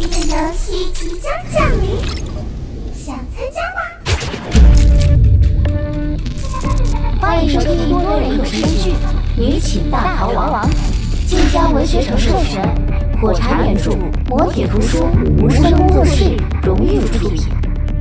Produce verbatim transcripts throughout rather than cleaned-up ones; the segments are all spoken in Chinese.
的游戏即将降临，想参加吗？ 欢迎收听多人有声剧《女寝大逃亡》，晋江文学城授权，火柴原著，磨铁图书，无声工作室荣誉出品。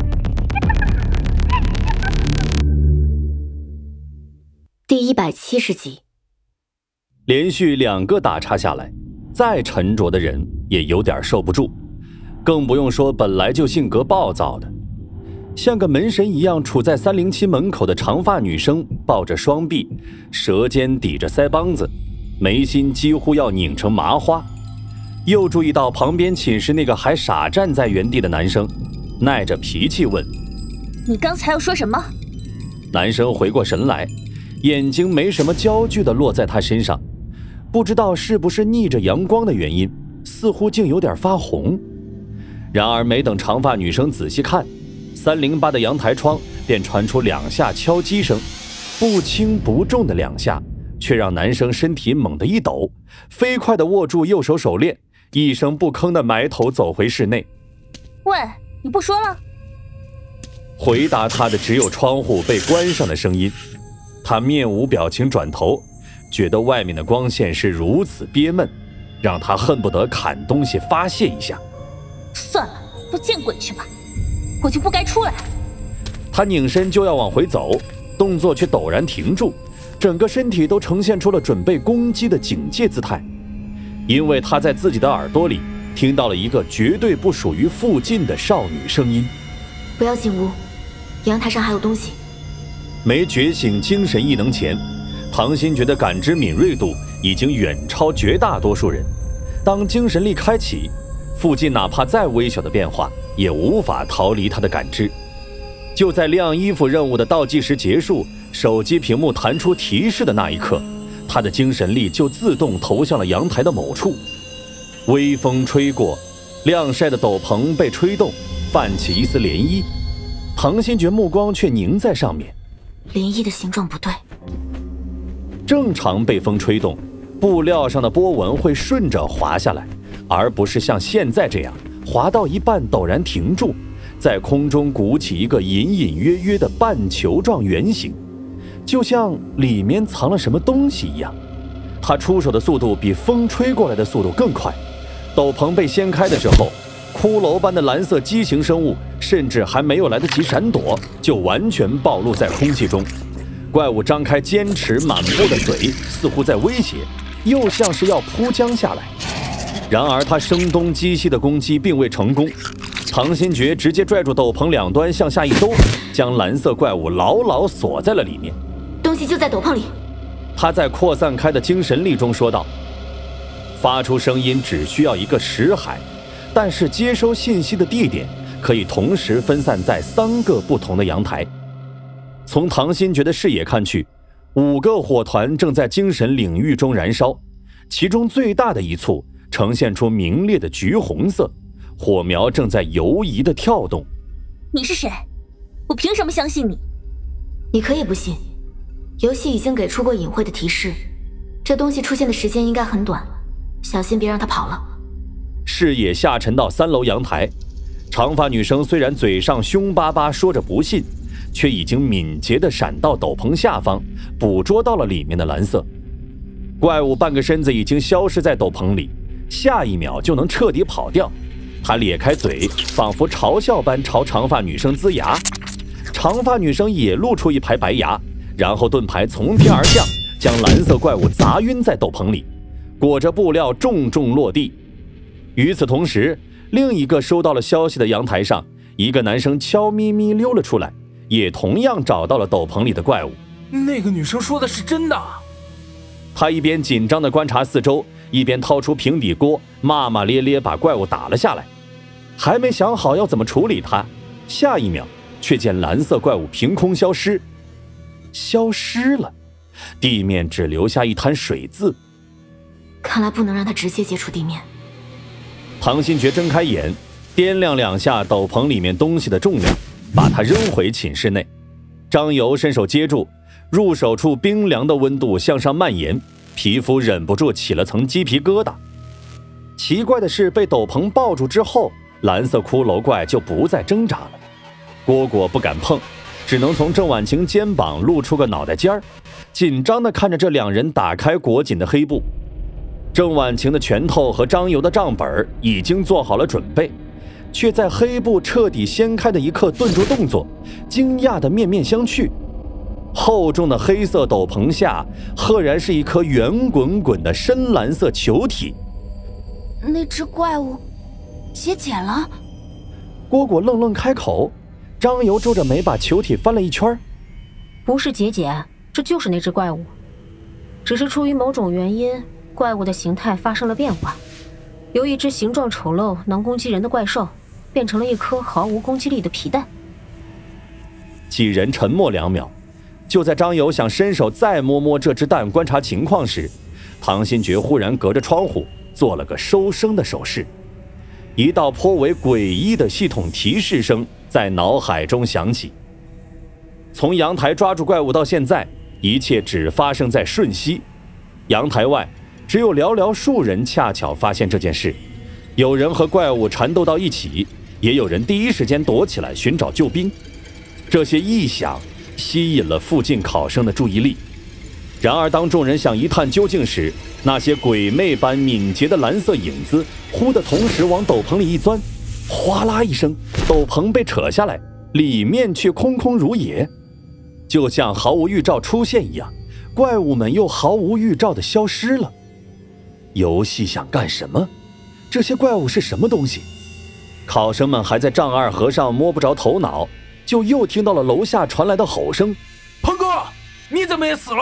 第一百七十集。 连续两个打叉下来，再沉着的人也有点受不住，更不用说本来就性格暴躁的。像个门神一样处在三零七门口的长发女生抱着双臂，舌尖抵着腮帮子，眉心几乎要拧成麻花。又注意到旁边寝室那个还傻站在原地的男生，耐着脾气问： 你刚才要说什么？ 男生回过神来，眼睛没什么焦距地落在他身上，不知道是不是逆着阳光的原因，似乎竟有点发红。然而没等长发女生仔细看，三零八的阳台窗便传出两下敲击声，不轻不重的两下，却让男生身体猛地一抖，飞快地握住右手手链，一声不吭地埋头走回室内。 喂，你不说了？ 回答他的只有窗户被关上的声音。他面无表情转头，觉得外面的光线是如此憋闷，让他恨不得砍东西发泄一下。 算了，都见鬼去吧，我就不该出来。 他拧身就要往回走，动作却陡然停住，整个身体都呈现出了准备攻击的警戒姿态。因为他在自己的耳朵里听到了一个绝对不属于附近的少女声音： 不要进屋，阳台上还有东西。 没觉醒精神异能前，唐心觉得感知敏锐度已经远超绝大多数人。当精神力开启，附近哪怕再微小的变化也无法逃离他的感知。就在晾衣服任务的倒计时结束，手机屏幕弹出提示的那一刻，他的精神力就自动投向了阳台的某处。微风吹过，晾晒的斗篷被吹动，泛起一丝涟漪。唐心觉目光却凝在上面， 涟漪的形状不对。 正常被风吹动，布料上的波纹会顺着滑下来，而不是像现在这样滑到一半陡然停住，在空中鼓起一个隐隐约约的半球状圆形，就像里面藏了什么东西一样。他出手的速度比风吹过来的速度更快，斗篷被掀开的时候，骷髅般的蓝色畸形生物甚至还没有来得及闪躲，就完全暴露在空气中。怪物张开尖齿满布的嘴，似乎在威胁，又像是要扑将下来。然而他声东击西的攻击并未成功，唐心觉直接拽住斗篷两端向下一兜，将蓝色怪物牢牢锁在了里面。 东西就在斗篷里。 他在扩散开的精神力中说道。发出声音只需要一个识海，但是接收信息的地点可以同时分散在三个不同的阳台。从唐心觉的视野看去，五个火团正在精神领域中燃烧，其中最大的一簇呈现出明烈的橘红色，火苗正在游移地跳动。 你是谁？我凭什么相信你？ 你可以不信，游戏已经给出过隐晦的提示，这东西出现的时间应该很短，小心别让它跑了。 视野下沉到三楼阳台，长发女生虽然嘴上凶巴巴说着不信，却已经敏捷地闪到斗篷下方，捕捉到了里面的蓝色。怪物半个身子已经消失在斗篷里，下一秒就能彻底跑掉。他咧开嘴，仿佛嘲笑般朝长发女生呲牙。长发女生也露出一排白牙，然后盾牌从天而降，将蓝色怪物砸晕在斗篷里，裹着布料重重落地。与此同时，另一个收到了消息的阳台上，一个男生悄咪咪溜了出来，也同样找到了斗篷里的怪物。 那个女生说的是真的。 他一边紧张地观察四周，一边掏出平底锅，骂骂咧咧把怪物打了下来。还没想好要怎么处理它，下一秒却见蓝色怪物凭空消失，消失了，地面只留下一滩水渍。 看来不能让它直接接触地面。 唐心觉睁开眼，掂量两下斗篷里面东西的重量，把它扔回寝室内。张游伸手接住，入手处冰凉的温度向上蔓延，皮肤忍不住起了层鸡皮疙瘩。 奇怪的是，被斗篷抱住之后，蓝色骷髅怪就不再挣扎了。蝈蝈不敢碰，只能从郑婉晴肩膀露出个脑袋尖儿，紧张地看着这两人打开裹紧的黑布。郑婉晴的拳头和张游的账本已经做好了准备，却在黑布彻底掀开的一刻顿住动作，惊讶地面面相觑。厚重的黑色斗篷下，赫然是一颗圆滚滚的深蓝色球体。 那只怪物解解了。 蝈蝈愣愣开口，张游皱着眉把球体翻了一圈。 不是解解，这就是那只怪物，只是出于某种原因，怪物的形态发生了变化，由一只形状丑陋能攻击人的怪兽变成了一颗毫无攻击力的皮蛋。 几人沉默两秒，就在张游想伸手再摸摸这只蛋观察情况时，唐新觉忽然隔着窗户做了个收声的手势，一道颇为诡异的系统提示声在脑海中响起。从阳台抓住怪物到现在，一切只发生在瞬息。阳台外只有寥寥数人恰巧发现这件事，有人和怪物缠斗到一起，也有人第一时间躲起来寻找救兵。这些异响吸引了附近考生的注意力。然而当众人想一探究竟时，那些鬼魅般敏捷的蓝色影子忽的同时往斗篷里一钻，哗啦一声，斗篷被扯下来，里面却空空如也，就像毫无预兆出现一样，怪物们又毫无预兆地消失了。游戏想干什么？这些怪物是什么东西？考生们还在丈二和尚摸不着头脑，就又听到了楼下传来的吼声： 鹏哥，你怎么也死了？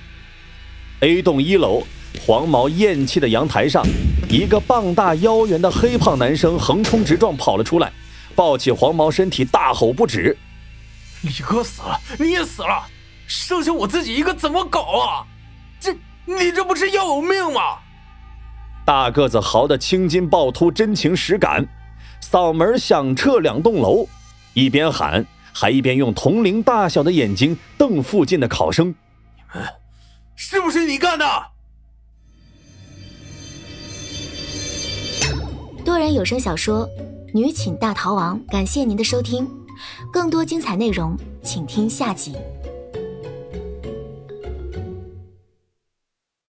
A 栋一楼黄毛艳气的阳台上，一个膀大腰圆的黑胖男生横冲直撞跑了出来，抱起黄毛身体大吼不止： 李哥死了，你也死了，剩下我自己一个怎么搞啊？这你这不是要我命吗？ 大个子嚎得青筋暴突，真情实感，嗓门响彻两栋楼，一边喊还一边用同龄大小的眼睛瞪附近的考生： 你们是不是你干的？ 多人有声小说《女寝大逃亡》，感谢您的收听，更多精彩内容请听下集。